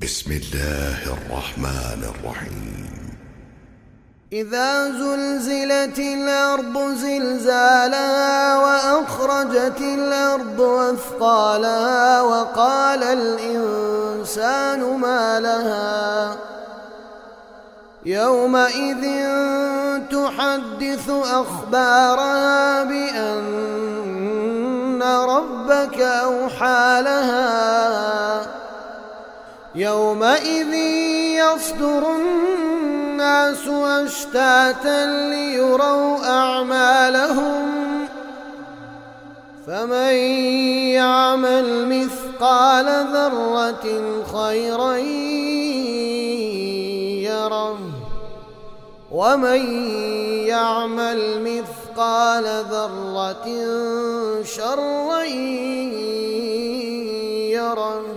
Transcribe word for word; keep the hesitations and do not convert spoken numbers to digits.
بسم الله الرحمن الرحيم. إذا زلزلت الأرض زلزالها وأخرجت الأرض أثقالها وقال الإنسان ما لها يومئذ تحدث أخبارها بأن ربك أوحى لها يومئذ يصدر الناس أشتاتا ليروا أعمالهم فمن يعمل مثقال ذرة خيرا يره ومن يعمل مثقال ذرة شرا يره.